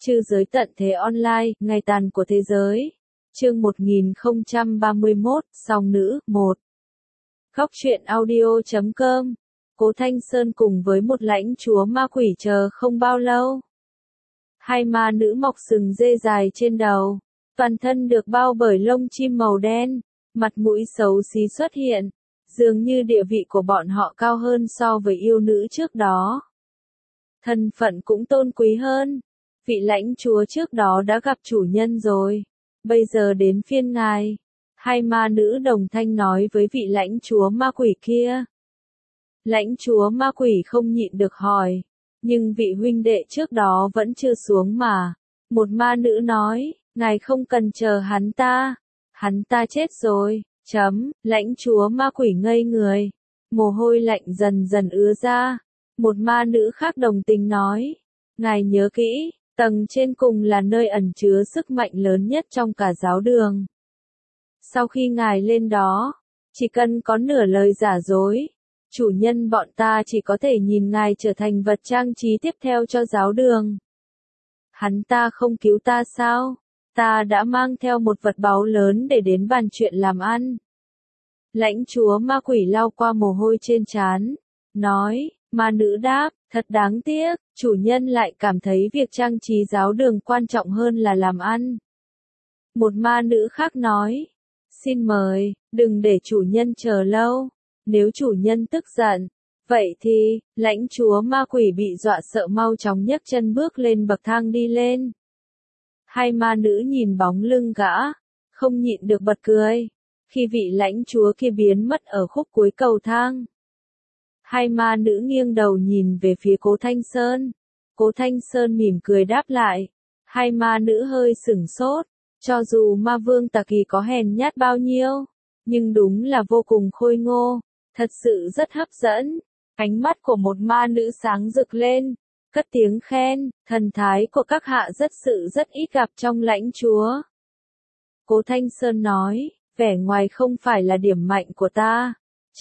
Trư giới tận thế online, ngày tàn của thế giới. Chương 1031, Song nữ, 1. Góc truyện audio.com. Cố Thanh Sơn cùng với một lãnh chúa ma quỷ chờ không bao lâu. Hai ma nữ mọc sừng dê dài trên đầu, toàn thân được bao bởi lông chim màu đen, mặt mũi xấu xí xuất hiện, dường như địa vị của bọn họ cao hơn so với yêu nữ trước đó. Thân phận cũng tôn quý hơn. Vị lãnh chúa trước đó đã gặp chủ nhân rồi, bây giờ đến phiên ngài. Hai ma nữ đồng thanh nói với vị lãnh chúa ma quỷ kia. Lãnh chúa ma quỷ không nhịn được hỏi, nhưng vị huynh đệ trước đó vẫn chưa xuống mà. Một ma nữ nói, ngài không cần chờ hắn ta chết rồi. Lãnh chúa ma quỷ ngây người, mồ hôi lạnh dần dần ứa ra. Một ma nữ khác đồng tình nói, ngài nhớ kỹ, tầng trên cùng là nơi ẩn chứa sức mạnh lớn nhất trong cả giáo đường. Sau khi ngài lên đó, chỉ cần có nửa lời giả dối, chủ nhân bọn ta chỉ có thể nhìn ngài trở thành vật trang trí tiếp theo cho giáo đường. Hắn ta không cứu ta sao? Ta đã mang theo một vật báu lớn để đến bàn chuyện làm ăn. Lãnh chúa ma quỷ lau qua mồ hôi trên trán, nói, ma nữ đáp, thật đáng tiếc, chủ nhân lại cảm thấy việc trang trí giáo đường quan trọng hơn là làm ăn. Một ma nữ khác nói, xin mời, đừng để chủ nhân chờ lâu, nếu chủ nhân tức giận, vậy thì, lãnh chúa ma quỷ bị dọa sợ mau chóng nhấc chân bước lên bậc thang đi lên. Hai ma nữ nhìn bóng lưng gã, không nhịn được bật cười, khi vị lãnh chúa kia biến mất ở khúc cuối cầu thang. Hai ma nữ nghiêng đầu nhìn về phía Cố Thanh Sơn. Cố Thanh Sơn mỉm cười đáp lại. Hai ma nữ hơi sửng sốt. Cho dù ma vương Tà Kỳ có hèn nhát bao nhiêu, nhưng đúng là vô cùng khôi ngô, thật sự rất hấp dẫn. Ánh mắt của một ma nữ sáng rực lên, cất tiếng khen, thần thái của các hạ rất ít gặp trong lãnh chúa. Cố Thanh Sơn nói, vẻ ngoài không phải là điểm mạnh của ta.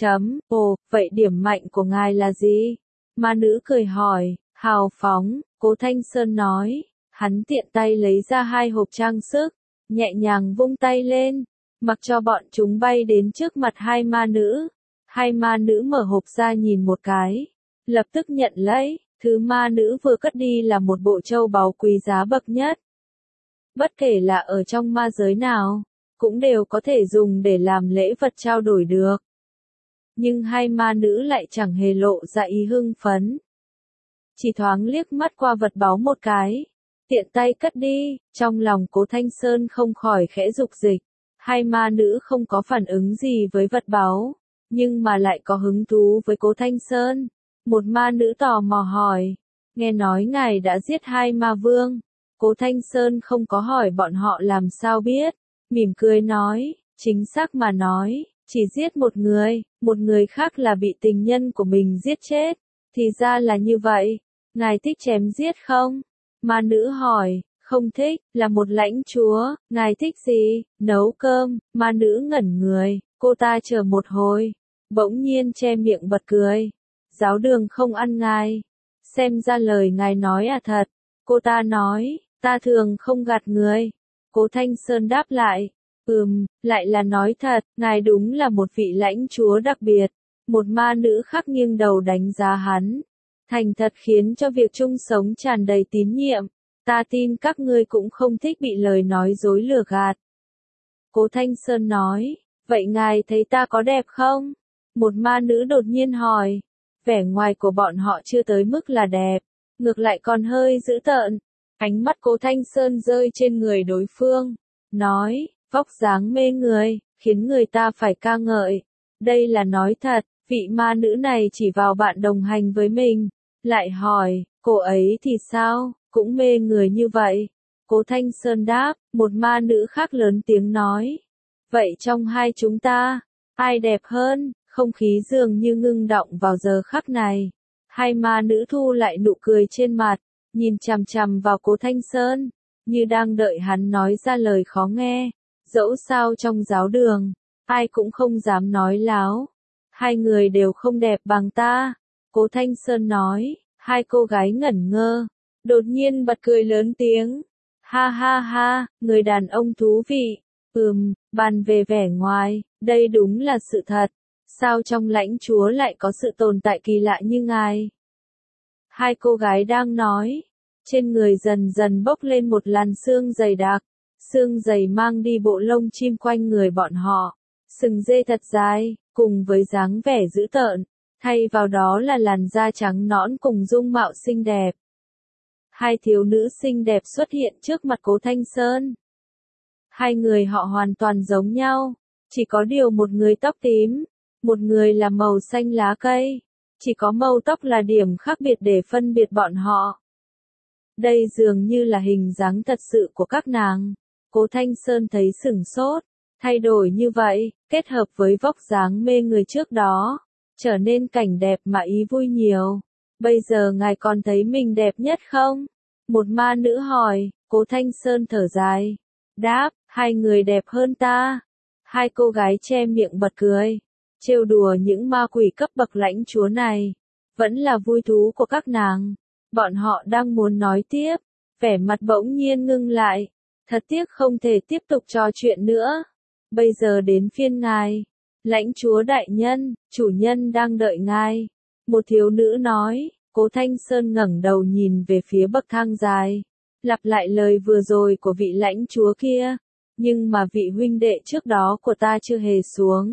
Ồ, vậy điểm mạnh của ngài là gì? Ma nữ cười hỏi, hào phóng. Cố Thanh Sơn nói, hắn tiện tay lấy ra hai hộp trang sức, nhẹ nhàng vung tay lên, mặc cho bọn chúng bay đến trước mặt hai ma nữ. Hai ma nữ mở hộp ra nhìn một cái, lập tức nhận lấy, thứ ma nữ vừa cất đi là một bộ châu báu quý giá bậc nhất. Bất kể là ở trong ma giới nào, cũng đều có thể dùng để làm lễ vật trao đổi được. Nhưng hai ma nữ lại chẳng hề lộ ra ý hưng phấn. Chỉ thoáng liếc mắt qua vật báu một cái, tiện tay cất đi, trong lòng Cố Thanh Sơn không khỏi khẽ dục dịch. Hai ma nữ không có phản ứng gì với vật báu, nhưng mà lại có hứng thú với Cố Thanh Sơn. Một ma nữ tò mò hỏi, nghe nói ngài đã giết hai ma vương. Cố Thanh Sơn không có hỏi bọn họ làm sao biết, mỉm cười nói, chính xác mà nói, chỉ giết một người khác là bị tình nhân của mình giết chết. Thì ra là như vậy, ngài thích chém giết không? Ma nữ hỏi, không thích, là một lãnh chúa, ngài thích gì? Nấu cơm. Ma nữ ngẩn người, cô ta chờ một hồi, bỗng nhiên che miệng bật cười. Giáo đường không ăn ngài. Xem ra lời ngài nói à thật. Cô ta nói, ta thường không gạt người. Cố Thanh Sơn đáp lại, lại là nói thật, ngài đúng là một vị lãnh chúa đặc biệt. Một ma nữ khác nghiêng đầu đánh giá hắn. Thành thật khiến cho việc chung sống tràn đầy tín nhiệm. Ta tin các ngươi cũng không thích bị lời nói dối lừa gạt. Cố Thanh Sơn nói, vậy ngài thấy ta có đẹp không? Một ma nữ đột nhiên hỏi. Vẻ ngoài của bọn họ chưa tới mức là đẹp, ngược lại còn hơi dữ tợn. Ánh mắt Cố Thanh Sơn rơi trên người đối phương, nói, vóc dáng mê người, khiến người ta phải ca ngợi. Đây là nói thật, vị ma nữ này chỉ vào bạn đồng hành với mình, lại hỏi, cô ấy thì sao, cũng mê người như vậy. Cố Thanh Sơn đáp, một ma nữ khác lớn tiếng nói, vậy trong hai chúng ta, ai đẹp hơn? Không khí dường như ngưng đọng vào giờ khắc này. Hai ma nữ thu lại nụ cười trên mặt, nhìn chằm chằm vào Cố Thanh Sơn, như đang đợi hắn nói ra lời khó nghe. Dẫu sao trong giáo đường, ai cũng không dám nói láo. Hai người đều không đẹp bằng ta. Cố Thanh Sơn nói, hai cô gái ngẩn ngơ, đột nhiên bật cười lớn tiếng. Ha ha ha, người đàn ông thú vị. Bàn về vẻ ngoài, đây đúng là sự thật. Sao trong lãnh chúa lại có sự tồn tại kỳ lạ như ngài? Hai cô gái đang nói. Trên người dần dần bốc lên một làn sương dày đặc. Sương dày mang đi bộ lông chim quanh người bọn họ. Sừng dê thật dài, cùng với dáng vẻ dữ tợn. Thay vào đó là làn da trắng nõn cùng dung mạo xinh đẹp. Hai thiếu nữ xinh đẹp xuất hiện trước mặt Cố Thanh Sơn. Hai người họ hoàn toàn giống nhau. Chỉ có điều một người tóc tím, một người là màu xanh lá cây. Chỉ có màu tóc là điểm khác biệt để phân biệt bọn họ. Đây dường như là hình dáng thật sự của các nàng. Cố Thanh Sơn thấy sửng sốt. Thay đổi như vậy, kết hợp với vóc dáng mê người trước đó, trở nên cảnh đẹp mà ý vui nhiều. Bây giờ ngài còn thấy mình đẹp nhất không? Một ma nữ hỏi. Cố Thanh Sơn thở dài. Đáp, hai người đẹp hơn ta. Hai cô gái che miệng bật cười. Trêu đùa những ma quỷ cấp bậc lãnh chúa này. Vẫn là vui thú của các nàng. Bọn họ đang muốn nói tiếp. Vẻ mặt bỗng nhiên ngưng lại. Thật tiếc không thể tiếp tục trò chuyện nữa. Bây giờ đến phiên ngài. Lãnh chúa đại nhân, chủ nhân đang đợi ngài. Một thiếu nữ nói. Cố Thanh Sơn ngẩng đầu nhìn về phía bậc thang dài. Lặp lại lời vừa rồi của vị lãnh chúa kia. Nhưng mà vị huynh đệ trước đó của ta chưa hề xuống.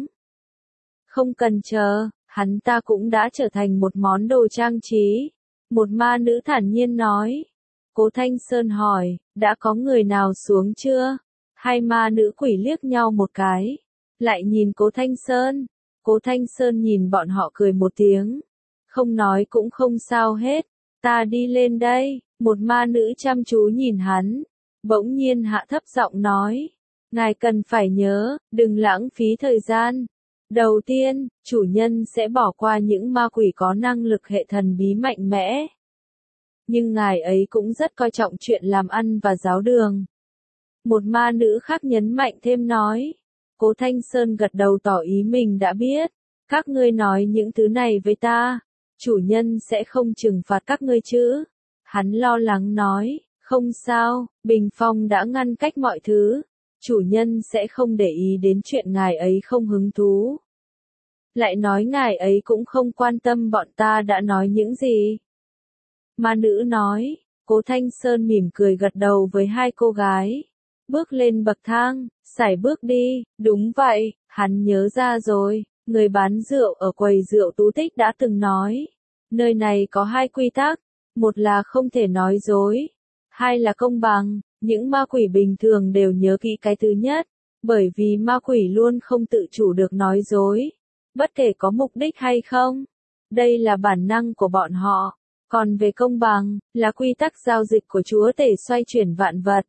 Không cần chờ, hắn ta cũng đã trở thành một món đồ trang trí. Một ma nữ thản nhiên nói. Cố Thanh Sơn hỏi, đã có người nào xuống chưa? Hai ma nữ quỷ liếc nhau một cái. Lại nhìn Cố Thanh Sơn. Cố Thanh Sơn nhìn bọn họ cười một tiếng. Không nói cũng không sao hết. Ta đi lên đây. Một ma nữ chăm chú nhìn hắn. Bỗng nhiên hạ thấp giọng nói. Ngài cần phải nhớ, đừng lãng phí thời gian. Đầu tiên, chủ nhân sẽ bỏ qua những ma quỷ có năng lực hệ thần bí mạnh mẽ. Nhưng ngài ấy cũng rất coi trọng chuyện làm ăn và giáo đường. Một ma nữ khác nhấn mạnh thêm nói. Cố Thanh Sơn gật đầu tỏ ý mình đã biết. Các ngươi nói những thứ này với ta. Chủ nhân sẽ không trừng phạt các ngươi chứ? Hắn lo lắng nói. Không sao, bình phong đã ngăn cách mọi thứ. Chủ nhân sẽ không để ý đến chuyện ngài ấy không hứng thú. Lại nói ngài ấy cũng không quan tâm bọn ta đã nói những gì. Ma nữ nói. Cố Thanh Sơn mỉm cười gật đầu với hai cô gái. Bước lên bậc thang, sải bước đi. Đúng vậy, hắn nhớ ra rồi. Người bán rượu ở quầy rượu Tú Tích đã từng nói. Nơi này có hai quy tắc. Một là không thể nói dối. Hai là công bằng. Những ma quỷ bình thường đều nhớ kỹ cái thứ nhất. Bởi vì ma quỷ luôn không tự chủ được nói dối. Bất kể có mục đích hay không. Đây là bản năng của bọn họ. Còn về công bằng, là quy tắc giao dịch của chúa tể xoay chuyển vạn vật.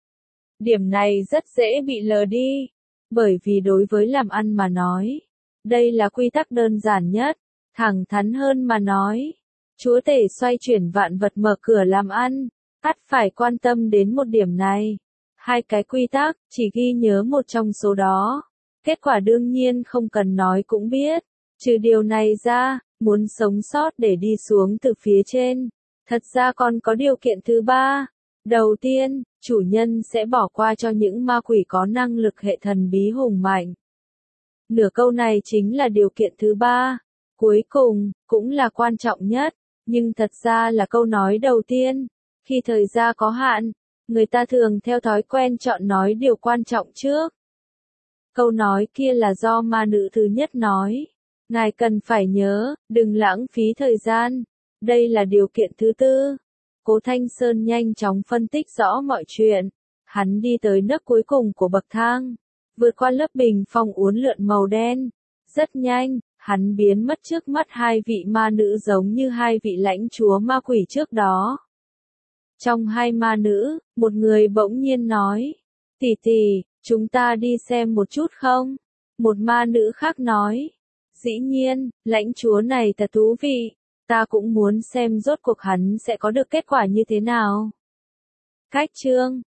Điểm này rất dễ bị lờ đi. Bởi vì đối với làm ăn mà nói. Đây là quy tắc đơn giản nhất. Thẳng thắn hơn mà nói. Chúa tể xoay chuyển vạn vật mở cửa làm ăn. Ắt phải quan tâm đến một điểm này. Hai cái quy tắc, chỉ ghi nhớ một trong số đó. Kết quả đương nhiên không cần nói cũng biết. Trừ điều này ra, muốn sống sót để đi xuống từ phía trên. Thật ra còn có điều kiện thứ ba. Đầu tiên, chủ nhân sẽ bỏ qua cho những ma quỷ có năng lực hệ thần bí hùng mạnh. Nửa câu này chính là điều kiện thứ ba. Cuối cùng, cũng là quan trọng nhất. Nhưng thật ra là câu nói đầu tiên. Khi thời gian có hạn, người ta thường theo thói quen chọn nói điều quan trọng trước. Câu nói kia là do ma nữ thứ nhất nói. Ngài cần phải nhớ, đừng lãng phí thời gian. Đây là điều kiện thứ tư. Cố Thanh Sơn nhanh chóng phân tích rõ mọi chuyện. Hắn đi tới nấc cuối cùng của bậc thang. Vượt qua lớp bình phong uốn lượn màu đen. Rất nhanh, hắn biến mất trước mắt hai vị ma nữ giống như hai vị lãnh chúa ma quỷ trước đó. Trong hai ma nữ, một người bỗng nhiên nói. Tỷ tỷ, chúng ta đi xem một chút không? Một ma nữ khác nói. Dĩ nhiên, lãnh chúa này thật thú vị. Ta cũng muốn xem rốt cuộc hắn sẽ có được kết quả như thế nào. Cách chương